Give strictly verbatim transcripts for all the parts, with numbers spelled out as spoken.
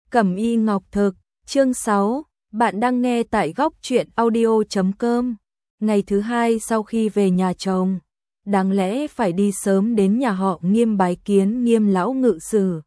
Cẩm Y Ngọc Thực, chương sáu, bạn đang nghe tại góc truyện audio chấm com. Ngày thứ hai sau khi về nhà chồng, đáng lẽ phải đi sớm đến nhà họ Nghiêm bái kiến Nghiêm lão ngự sử.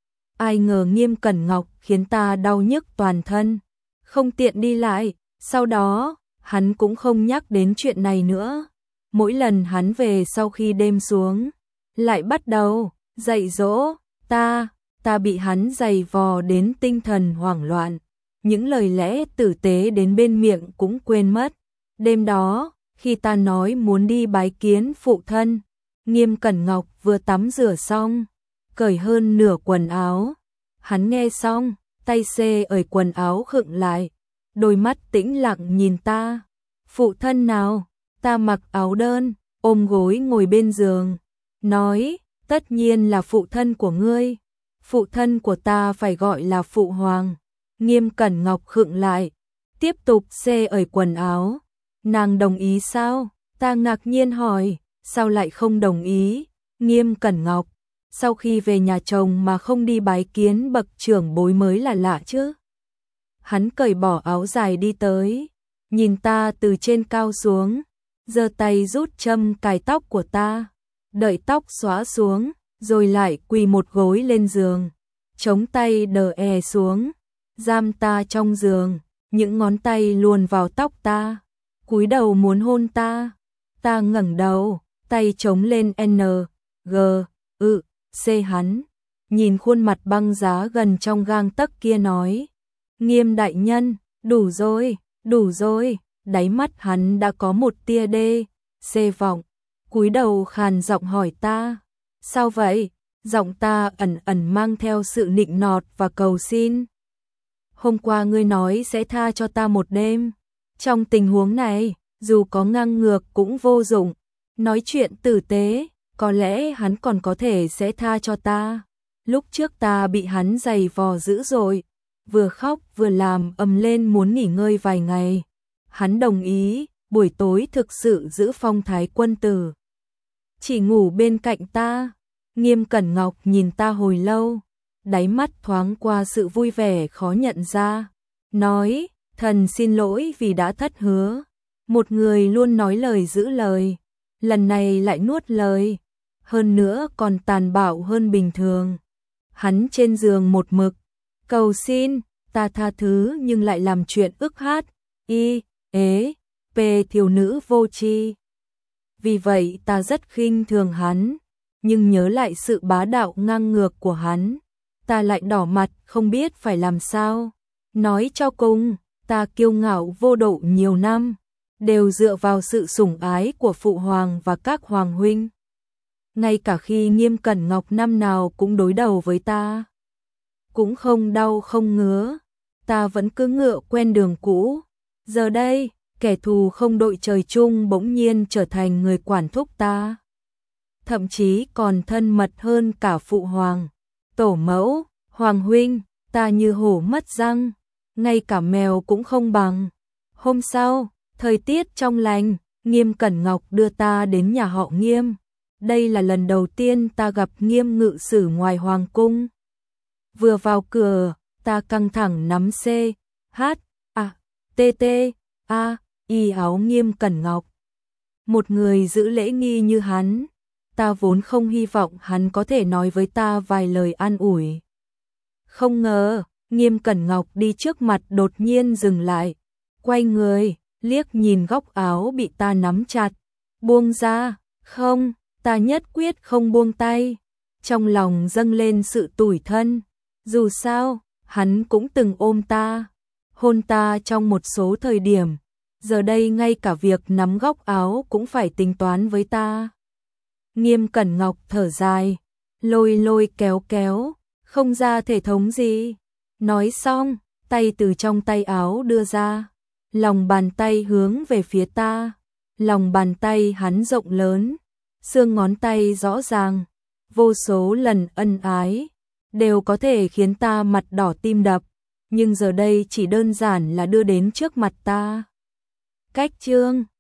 Ai ngờ Nghiêm Cẩn Ngọc khiến ta đau nhức toàn thân, không tiện đi lại, sau đó, hắn cũng không nhắc đến chuyện này nữa. Mỗi lần hắn về sau khi đêm xuống, lại bắt đầu dạy dỗ ta, ta bị hắn giày vò đến tinh thần hoảng loạn, những lời lẽ tử tế đến bên miệng cũng quên mất. Đêm đó, khi ta nói muốn đi bái kiến phụ thân, Nghiêm Cẩn Ngọc vừa tắm rửa xong, cởi hơn nửa quần áo. Hắn nghe xong, tay xê ở quần áo khựng lại, đôi mắt tĩnh lặng nhìn ta. Phụ thân nào? Ta mặc áo đơn, ôm gối ngồi bên giường, nói, tất nhiên là phụ thân của ngươi. Phụ thân của ta phải gọi là phụ hoàng. Nghiêm Cẩn Ngọc khựng lại, tiếp tục xê ở quần áo. Nàng đồng ý sao? Ta ngạc nhiên hỏi, sao lại không đồng ý? Nghiêm Cẩn Ngọc, sau khi về nhà chồng mà không đi bái kiến bậc trưởng bối mới là lạ chứ. Hắn cởi bỏ áo dài đi tới, nhìn ta từ trên cao xuống, giơ tay rút châm cài tóc của ta, đợi tóc xóa xuống, rồi lại quỳ một gối lên giường, chống tay đờ è xuống, giam ta trong giường, những ngón tay luồn vào tóc ta, cúi đầu muốn hôn ta. Ta ngẩng đầu, tay chống lên N, G, ự, C hắn, nhìn khuôn mặt băng giá gần trong gang tấc kia nói, Nghiêm đại nhân, đủ rồi, đủ rồi. Đáy mắt hắn đã có một tia đê, C vọng, cúi đầu khàn giọng hỏi ta, sao vậy? Giọng ta ẩn ẩn mang theo sự nịnh nọt và cầu xin. Hôm qua ngươi nói sẽ tha cho ta một đêm, trong tình huống này, dù có ngang ngược cũng vô dụng, nói chuyện tử tế, có lẽ hắn còn có thể sẽ tha cho ta. Lúc trước ta bị hắn giày vò dữ dội, vừa khóc vừa làm ầm lên muốn nghỉ ngơi vài ngày. Hắn đồng ý, buổi tối thực sự giữ phong thái quân tử, chỉ ngủ bên cạnh ta. Nghiêm Cẩn Ngọc nhìn ta hồi lâu, đáy mắt thoáng qua sự vui vẻ khó nhận ra, nói, thần xin lỗi vì đã thất hứa. Một người luôn nói lời giữ lời, lần này lại nuốt lời, hơn nữa còn tàn bạo hơn bình thường. Hắn trên giường một mực, cầu xin, ta tha thứ nhưng lại làm chuyện ức hát, y, ế, p thiếu nữ vô tri. Vì vậy ta rất khinh thường hắn, nhưng nhớ lại sự bá đạo ngang ngược của hắn, ta lại đỏ mặt không biết phải làm sao. Nói cho cùng, ta kiêu ngạo vô độ nhiều năm, đều dựa vào sự sủng ái của phụ hoàng và các hoàng huynh. Ngay cả khi Nghiêm Cẩn Ngọc năm nào cũng đối đầu với ta, cũng không đau không ngứa, ta vẫn cứ ngựa quen đường cũ. Giờ đây, kẻ thù không đội trời chung bỗng nhiên trở thành người quản thúc ta, thậm chí còn thân mật hơn cả phụ hoàng, tổ mẫu, hoàng huynh. Ta như hổ mất răng, ngay cả mèo cũng không bằng. Hôm sau, thời tiết trong lành, Nghiêm Cẩn Ngọc đưa ta đến nhà họ Nghiêm. Đây là lần đầu tiên ta gặp Nghiêm ngự sử ngoài hoàng cung. Vừa vào cửa, ta căng thẳng nắm C, H, A, T, T, A, y áo Nghiêm Cẩn Ngọc. Một người giữ lễ nghi như hắn, ta vốn không hy vọng hắn có thể nói với ta vài lời an ủi. Không ngờ, Nghiêm Cẩn Ngọc đi trước mặt đột nhiên dừng lại, quay người, liếc nhìn góc áo bị ta nắm chặt, buông ra. Không, ta nhất quyết không buông tay. Trong lòng dâng lên sự tủi thân, dù sao, hắn cũng từng ôm ta, hôn ta trong một số thời điểm, giờ đây ngay cả việc nắm góc áo cũng phải tính toán với ta. Nghiêm Cẩn Ngọc thở dài, lôi lôi kéo kéo, không ra thể thống gì. Nói xong, tay từ trong tay áo đưa ra, lòng bàn tay hướng về phía ta. Lòng bàn tay hắn rộng lớn, xương ngón tay rõ ràng, vô số lần ân ái, đều có thể khiến ta mặt đỏ tim đập, nhưng giờ đây chỉ đơn giản là đưa đến trước mặt ta. Cách chương